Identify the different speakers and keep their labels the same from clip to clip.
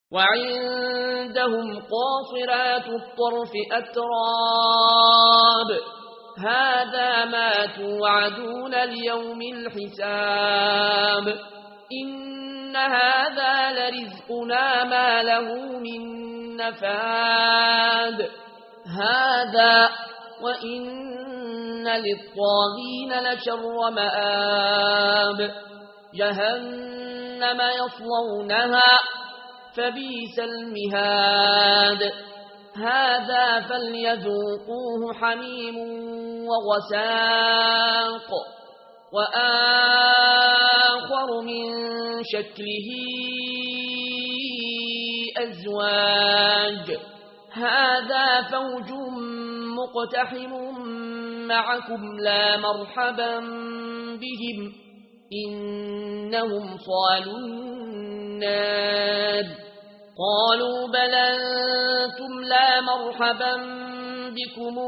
Speaker 1: وعندهم قاصرات الطرف أتراب هذا ما توعدون ليوم الحساب إن هذا لرزقنا ما له من نفاد هذا وإن للطاغين لشر مآب جهنم يصلونها فبئس المهاد هذا فليذوقوه حميم وغساق وآخر من شكله أزواج هذا فوج مقتحم معكم لا مرحبا بهم إنهم صالوا النار قالوا بل أنتم لا مرحبا بكم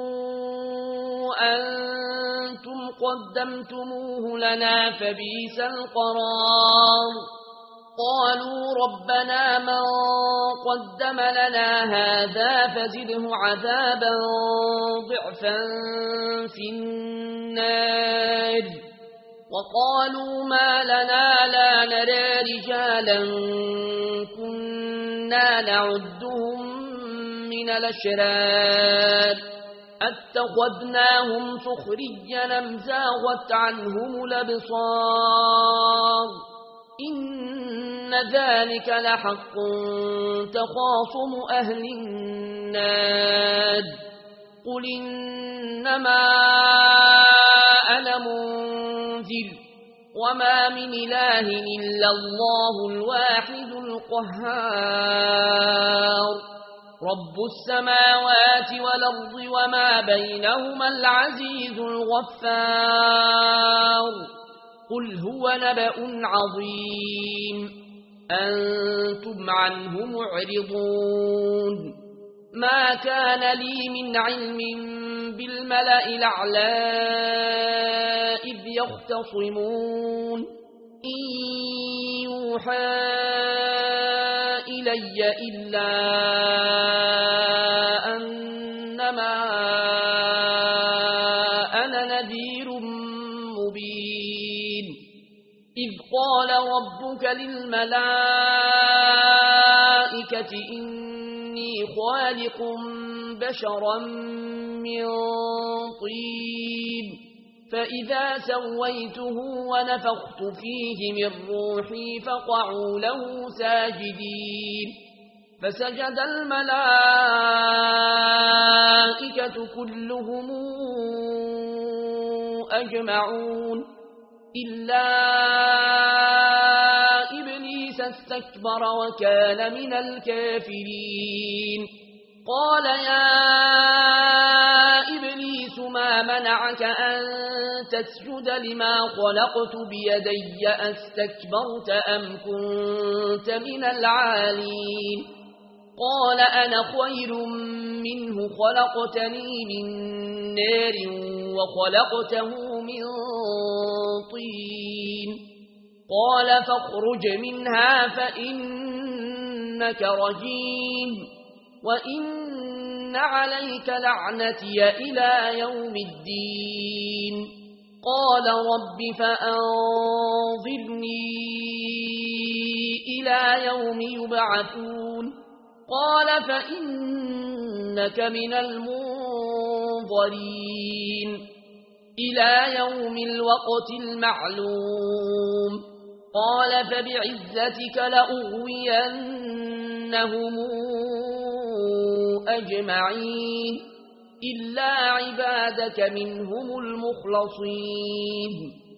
Speaker 1: أنتم قدمتموه لنا فبئس القرار قالوا ربنا من قدم لنا هذا فزده عذابا ضعفا في النار وقالوا ما لنا لا نرى رجالا كنا نعدهم من الأشرار اتخذناهم سخريا أم زاغت عنهم الأبصار إن ذلك لحق تخاصم أهل النار قل إنما أنا منذر وما من إله إلا الله الواحد القهار رب السماوات والأرض وما بينهما العزيز الغفار قل هو نبأ عظيم أنتم عنه معرضون ما كان لي من علم بالملأ الأعلى إذ يختصمون إن يوحى إلي إلا أنما أنا نذير مبين إذ قال ربك للملائكة إني خالق بشرا من طين فإذا سويته ونفخت فيه من روحي فقعوا له ساجدين فسجد الملائكة كلهم أجمعون إلا إبليس استكبر وكان من الكافرين قال يا إبليس ما منعك أن تسجد لما خلقت بيدي أستكبرت أم كنت من العالين قال أنا خير منه خلقتني من نار وخلقته من طين قال فاخرج منها فإنك رجيم وإن عليك لعنتي إلى يوم الدين قال رب فأنظرني إلى يوم يبعثون قال فإنك من المنظرين إلى يوم الوقت المعلوم قال فبعزتك لأغوينهم أجمعين إلا عبادك منهم المخلصين